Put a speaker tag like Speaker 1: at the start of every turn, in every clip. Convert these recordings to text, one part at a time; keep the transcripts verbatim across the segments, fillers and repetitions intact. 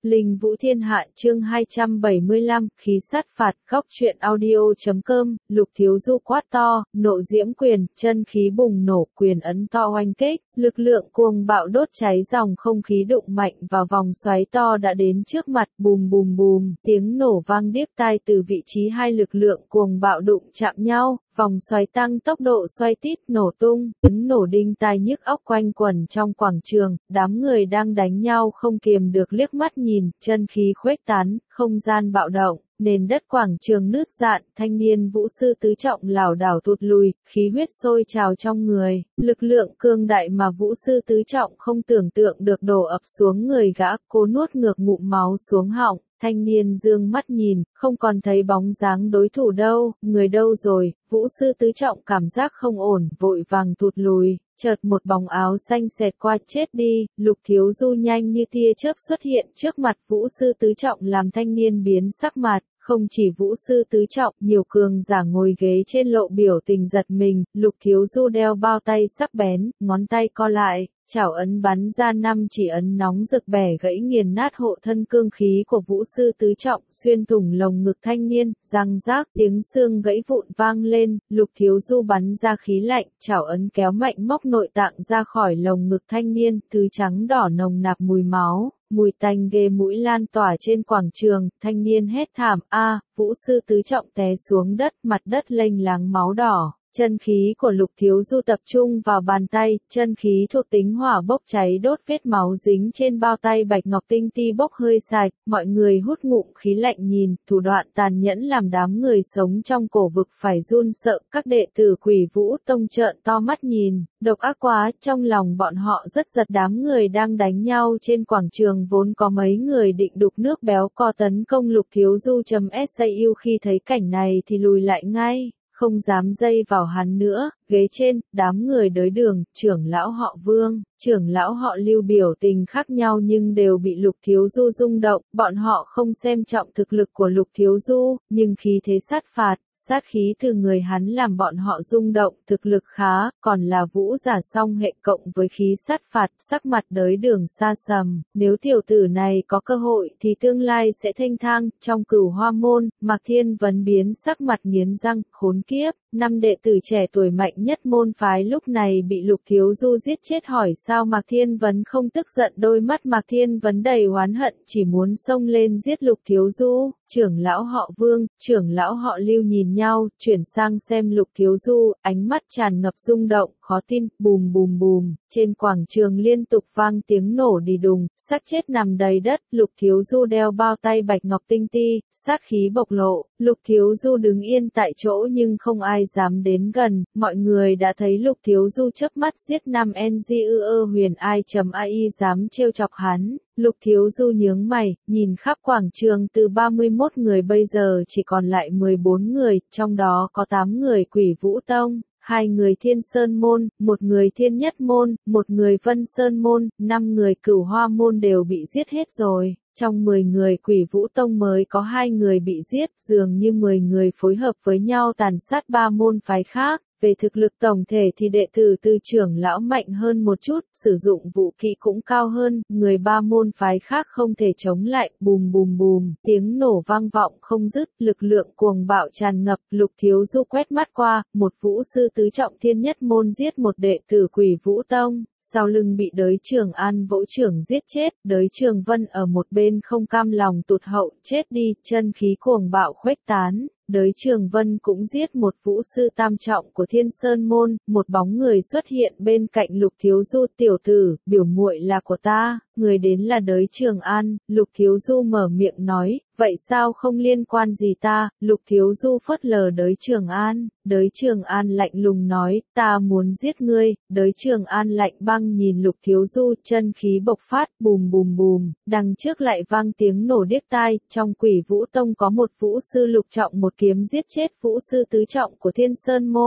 Speaker 1: Linh Vũ Thiên Hạ chương hai trăm bảy mươi lăm, khí sát phạt, góc truyện audio.com, Lục Thiếu Du quát to, nộ diễm quyền, chân khí bùng nổ, quyền ấn to oanh kích, lực lượng cuồng bạo đốt cháy dòng không khí đụng mạnh vào vòng xoáy to đã đến trước mặt, bùm bùm bùm, tiếng nổ vang điếc tai từ vị trí hai lực lượng cuồng bạo đụng chạm nhau. Vòng xoáy tăng tốc độ xoay tít nổ tung, tiếng nổ đinh tai nhức óc quanh quẩn trong quảng trường, đám người đang đánh nhau không kiềm được liếc mắt nhìn, chân khí khuếch tán, không gian bạo động, nền đất quảng trường nứt rạn, thanh niên vũ sư tứ trọng lảo đảo tụt lùi, khí huyết sôi trào trong người, lực lượng cương đại mà vũ sư tứ trọng không tưởng tượng được đổ ập xuống người gã, cố nuốt ngược ngụm máu xuống họng. Thanh niên dương mắt nhìn, không còn thấy bóng dáng đối thủ đâu, người đâu rồi, vũ sư tứ trọng cảm giác không ổn, vội vàng tụt lùi, chợt một bóng áo xanh xẹt qua chết đi, Lục Thiếu Du nhanh như tia chớp xuất hiện trước mặt vũ sư tứ trọng làm thanh niên biến sắc mặt. Không chỉ vũ sư tứ trọng, nhiều cường giả ngồi ghế trên lộ biểu tình giật mình, Lục Thiếu Du đeo bao tay sắc bén, ngón tay co lại, chảo ấn bắn ra năm chỉ ấn nóng rực bẻ gãy nghiền nát hộ thân cương khí của vũ sư tứ trọng, xuyên thủng lồng ngực thanh niên, răng rác, tiếng xương gãy vụn vang lên, Lục Thiếu Du bắn ra khí lạnh, chảo ấn kéo mạnh móc nội tạng ra khỏi lồng ngực thanh niên, thứ trắng đỏ nồng nặc mùi máu. Mùi tanh ghê mũi lan tỏa trên quảng trường, thanh niên hét thảm, a, vũ sư tứ trọng té xuống đất, mặt đất lênh láng máu đỏ. Chân khí của Lục Thiếu Du tập trung vào bàn tay, chân khí thuộc tính hỏa bốc cháy đốt vết máu dính trên bao tay bạch ngọc tinh ti bốc hơi sạch, mọi người hút ngụm khí lạnh nhìn, thủ đoạn tàn nhẫn làm đám người sống trong cổ vực phải run sợ, các đệ tử Quỷ Vũ Tông trợn to mắt nhìn, độc ác quá, trong lòng bọn họ rất giật đám người đang đánh nhau trên quảng trường vốn có mấy người định đục nước béo co tấn công Lục Thiếu Du.sau khi thấy cảnh này thì lùi lại ngay. Không dám dây vào hắn nữa, ghế trên, đám người đới đường, trưởng lão họ Vương, trưởng lão họ Lưu biểu tình khác nhau nhưng đều bị Lục Thiếu Du rung động, bọn họ không xem trọng thực lực của Lục Thiếu Du, nhưng khí thế sát phạt, sát khí từ người hắn làm bọn họ rung động, thực lực khá, còn là vũ giả song hệ cộng với khí sát phạt, sắc mặt đới đường xa sầm, nếu tiểu tử này có cơ hội thì tương lai sẽ thanh thang, trong Cửu Hoa môn, Mạc Thiên Vấn biến sắc mặt nghiến răng, khốn kiếp, năm đệ tử trẻ tuổi mạnh nhất môn phái lúc này bị Lục Thiếu Du giết chết hỏi sao Mạc Thiên Vấn không tức giận đôi mắt Mạc Thiên Vấn đầy oán hận chỉ muốn xông lên giết Lục Thiếu Du. Trưởng lão họ Vương, trưởng lão họ Lưu nhìn nhau, chuyển sang xem Lục Thiếu Du, ánh mắt tràn ngập rung động, khó tin, bùm bùm bùm, trên quảng trường liên tục vang tiếng nổ đi đùng, xác chết nằm đầy đất, Lục Thiếu Du đeo bao tay bạch ngọc tinh ti, sát khí bộc lộ, Lục Thiếu Du đứng yên tại chỗ nhưng không ai dám đến gần, mọi người đã thấy Lục Thiếu Du chớp mắt giết năm en giê ơ huyền ai.ai dám trêu chọc hắn. Lục Thiếu Du nhướng mày, nhìn khắp quảng trường từ ba mươi mốt người bây giờ chỉ còn lại mười bốn người, trong đó có tám người Quỷ Vũ Tông, hai người Thiên Sơn Môn, một người Thiên Nhất Môn, một người Vân Sơn Môn, năm người Cửu Hoa Môn đều bị giết hết rồi. Trong mười người Quỷ Vũ Tông mới có hai người bị giết, dường như mười người phối hợp với nhau tàn sát ba môn phái khác. Về thực lực tổng thể thì đệ tử tư trưởng lão mạnh hơn một chút, sử dụng vũ khí cũng cao hơn, người ba môn phái khác không thể chống lại, bùm bùm bùm, tiếng nổ vang vọng không dứt, lực lượng cuồng bạo tràn ngập, Lục Thiếu Du quét mắt qua, một vũ sư tứ trọng Thiên Nhất môn giết một đệ tử Quỷ Vũ Tông. Sau lưng bị Đới Trường An vỗ trưởng giết chết, Đới Trường Vân ở một bên không cam lòng tụt hậu, chết đi, chân khí cuồng bạo khuếch tán. Đới Trường Vân cũng giết một vũ sư tam trọng của Thiên Sơn Môn, một bóng người xuất hiện bên cạnh Lục Thiếu Du, tiểu tử, biểu muội là của ta, người đến là Đới Trường An, Lục Thiếu Du mở miệng nói, vậy sao không liên quan gì ta, Lục Thiếu Du phớt lờ Đới Trường An, Đới Trường An lạnh lùng nói, ta muốn giết ngươi, Đới Trường An lạnh băng nhìn Lục Thiếu Du, chân khí bộc phát, bùm bùm bùm, đằng trước lại vang tiếng nổ điếc tai, trong Quỷ Vũ Tông có một vũ sư lục trọng một kiếm giết chết vũ sư tứ trọng của Thiên Sơn Môn,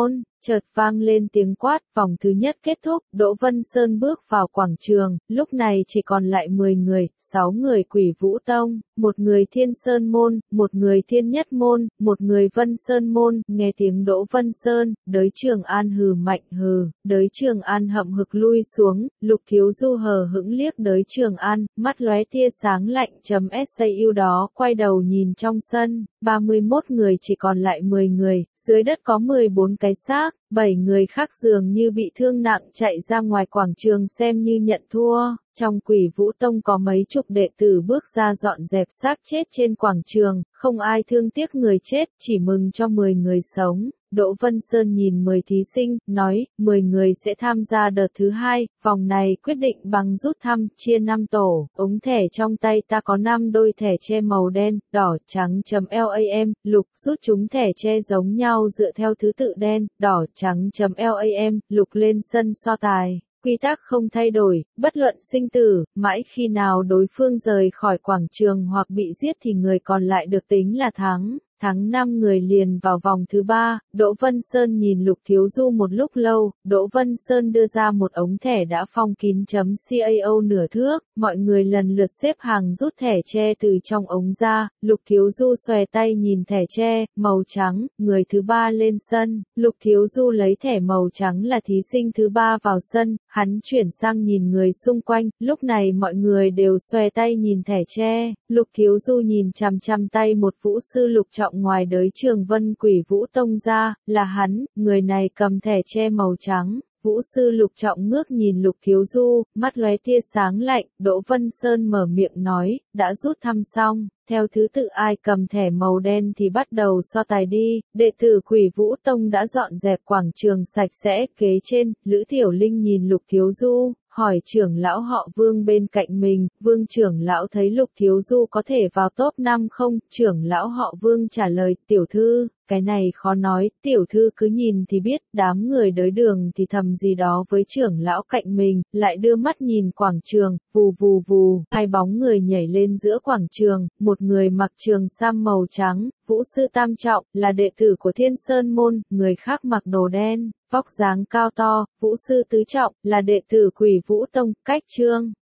Speaker 1: chợt vang lên tiếng quát, vòng thứ nhất kết thúc, Đỗ Vân Sơn bước vào quảng trường, lúc này chỉ còn lại mười người, sáu người Quỷ Vũ Tông, một người Thiên Sơn Môn, một người Thiên Nhất Môn, một người Vân Sơn Môn, nghe tiếng Đỗ Vân Sơn, Đới Trường An hừ mạnh hừ, Đới Trường An hậm hực lui xuống, Lục Thiếu Du hờ hững liếc Đới Trường An, mắt lóe tia sáng lạnh chấm sau đó quay đầu nhìn trong sân, ba mươi mốt người chỉ còn lại mười người, dưới đất có mười bốn cái xác, bảy người khác dường như bị thương nặng chạy ra ngoài quảng trường xem như nhận thua. Trong Quỷ Vũ Tông có mấy chục đệ tử bước ra dọn dẹp xác chết trên quảng trường, không ai thương tiếc người chết, chỉ mừng cho mười người sống. Đỗ Vân Sơn nhìn mười thí sinh, nói, mười người sẽ tham gia đợt thứ hai, vòng này quyết định bằng rút thăm, chia năm tổ, ống thẻ trong tay ta có năm đôi thẻ che màu đen, đỏ, trắng chấm lam, lục, rút chúng thẻ che giống nhau dựa theo thứ tự đen, đỏ, trắng chấm lam, lục lên sân so tài. Quy tắc không thay đổi, bất luận sinh tử, mãi khi nào đối phương rời khỏi quảng trường hoặc bị giết thì người còn lại được tính là thắng. Thắng năm người liền vào vòng thứ ba, Đỗ Vân Sơn nhìn Lục Thiếu Du một lúc lâu, Đỗ Vân Sơn đưa ra một ống thẻ đã phong kín chấm cao nửa thước, mọi người lần lượt xếp hàng rút thẻ tre từ trong ống ra, Lục Thiếu Du xòe tay nhìn thẻ tre, màu trắng, người thứ ba lên sân, Lục Thiếu Du lấy thẻ màu trắng là thí sinh thứ ba vào sân, hắn chuyển sang nhìn người xung quanh, lúc này mọi người đều xòe tay nhìn thẻ tre, Lục Thiếu Du nhìn chằm chằm tay một vũ sư lục trọng ngoài Đới Trường Vân Quỷ Vũ Tông ra, là hắn, người này cầm thẻ tre màu trắng. Vũ sư lục trọng ngước nhìn Lục Thiếu Du, mắt lóe tia sáng lạnh, Đỗ Vân Sơn mở miệng nói, đã rút thăm xong, theo thứ tự ai cầm thẻ màu đen thì bắt đầu so tài đi, đệ tử Quỷ Vũ Tông đã dọn dẹp quảng trường sạch sẽ, kế trên, Lữ Tiểu Linh nhìn Lục Thiếu Du, hỏi trưởng lão họ Vương bên cạnh mình, Vương trưởng lão thấy Lục Thiếu Du có thể vào top năm không, trưởng lão họ Vương trả lời, tiểu thư, cái này khó nói, tiểu thư cứ nhìn thì biết, đám người đới đường thì thầm gì đó với trưởng lão cạnh mình, lại đưa mắt nhìn quảng trường, vù vù vù, hai bóng người nhảy lên giữa quảng trường, một người mặc trường sam màu trắng, Vũ sư tam trọng, là đệ tử của Thiên Sơn Môn, người khác mặc đồ đen, vóc dáng cao to, Vũ sư tứ trọng, là đệ tử Quỷ Vũ Tông, cách Trương